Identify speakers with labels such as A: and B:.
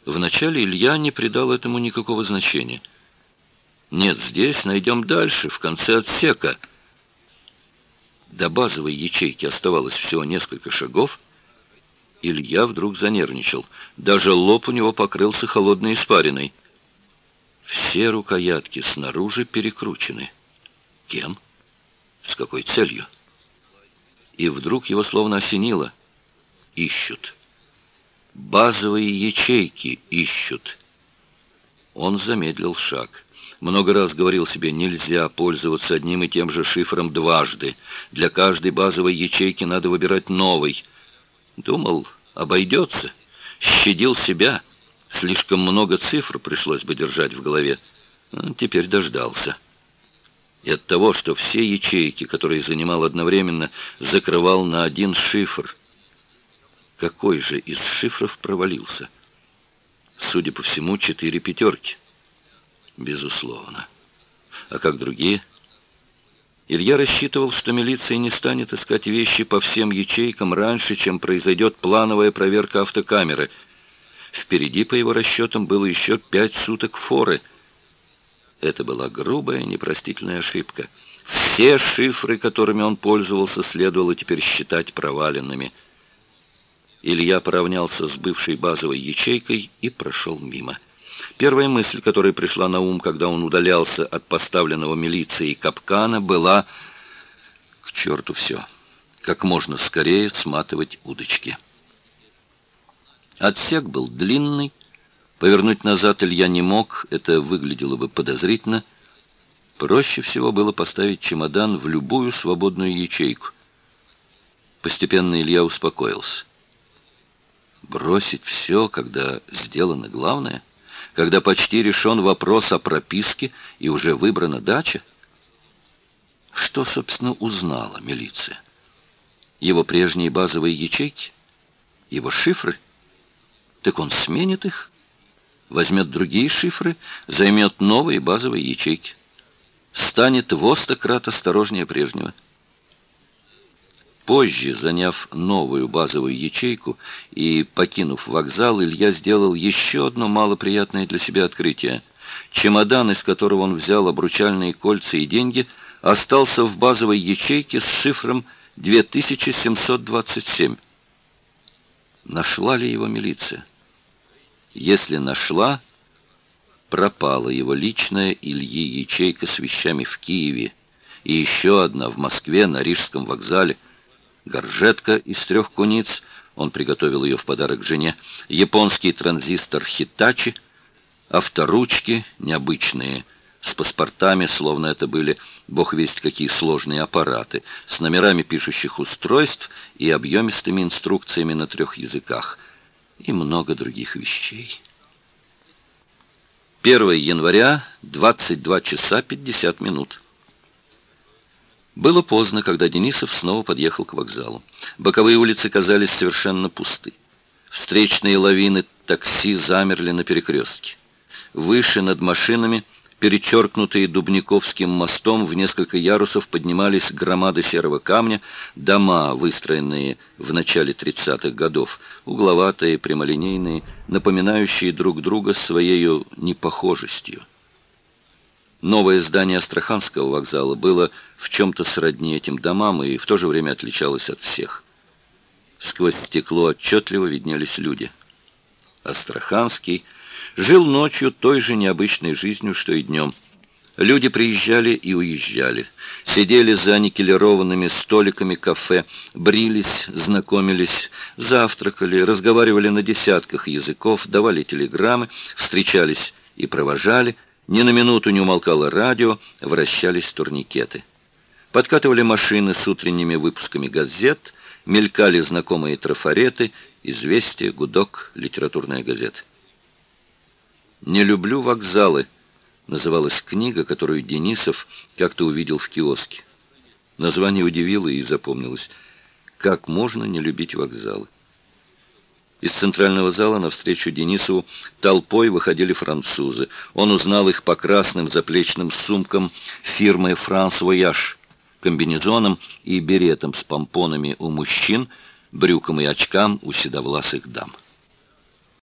A: Вначале Илья не придал этому никакого значения. «Нет, здесь, найдем дальше, в конце отсека». До базовой ячейки оставалось всего несколько шагов. Илья вдруг занервничал. Даже лоб у него покрылся холодной испариной. Все рукоятки снаружи перекручены. Кем? С какой целью? И вдруг его словно осенило. Ищут. Базовые ячейки ищут. Он замедлил шаг. Много раз говорил себе, нельзя пользоваться одним и тем же шифром дважды. Для каждой базовой ячейки надо выбирать новый. Думал, обойдется. Щадил себя. Слишком много цифр пришлось бы держать в голове. Теперь дождался. И от того, что все ячейки, которые занимал одновременно, закрывал на один шифр. Какой же из шифров провалился? Судя по всему, 4 пятерки. Безусловно. А как другие? Илья рассчитывал, что милиция не станет искать вещи по всем ячейкам раньше, чем произойдет плановая проверка автокамеры. Впереди, по его расчетам, было еще 5 суток форы. Это была грубая, непростительная ошибка. Все шифры, которыми он пользовался, следовало теперь считать проваленными. Илья поравнялся с бывшей базовой ячейкой и прошел мимо. Первая мысль, которая пришла на ум, когда он удалялся от поставленного милицией капкана, была: к черту все. Как можно скорее сматывать удочки. Отсек был длинный. Повернуть назад Илья не мог, это выглядело бы подозрительно. Проще всего было поставить чемодан в любую свободную ячейку. Постепенно Илья успокоился. Бросить все, когда сделано главное? Когда почти решен вопрос о прописке и уже выбрана дача? Что, собственно, узнала милиция? Его прежние базовые ячейки? Его шифры? Так он сменит их? Возьмет другие шифры, займет новые базовые ячейки. Станет во 100 крат осторожнее прежнего. Позже, заняв новую базовую ячейку и покинув вокзал, Илья сделал еще одно малоприятное для себя открытие. Чемодан, из которого он взял обручальные кольца и деньги, остался в базовой ячейке с шифром 2727. Нашла ли его милиция? Если нашла, пропала его личная Ильи ячейка с вещами в Киеве и еще одна в Москве на Рижском вокзале. Горжетка из 3 куниц, он приготовил ее в подарок жене, японский транзистор Hitachi, авторучки необычные, с паспортами, словно это были бог весть какие сложные аппараты, с номерами пишущих устройств и объемистыми инструкциями на 3 языках, и много других вещей. 1 января, 22 часа 50 минут. Было поздно, когда Денисов снова подъехал к вокзалу. Боковые улицы казались совершенно пусты. Встречные лавины такси замерли на перекрестке. Выше над машинами, перечеркнутые Дубниковским мостом, в несколько ярусов поднимались громады серого камня, дома, выстроенные в начале 30-х годов, угловатые, прямолинейные, напоминающие друг друга своей непохожестью. Новое здание Астраханского вокзала было в чем-то сродни этим домам и в то же время отличалось от всех. Сквозь стекло отчетливо виднелись люди. Астраханский жил ночью той же необычной жизнью, что и днем. Люди приезжали и уезжали, сидели за никелированными столиками кафе, брились, знакомились, завтракали, разговаривали на десятках языков, давали телеграммы, встречались и провожали. Ни на минуту не умолкало радио, вращались турникеты. Подкатывали машины с утренними выпусками газет, мелькали знакомые трафареты, «Известия», «Гудок», «Литературная газета». «Не люблю вокзалы», называлась книга, которую Денисов как-то увидел в киоске. Название удивило и запомнилось. «Как можно не любить вокзалы?» Из центрального зала навстречу Денисову толпой выходили французы. Он узнал их по красным заплечным сумкам фирмы «Франс Вояж», комбинезонам и беретам с помпонами у мужчин, брюкам и очкам у седовласых дам.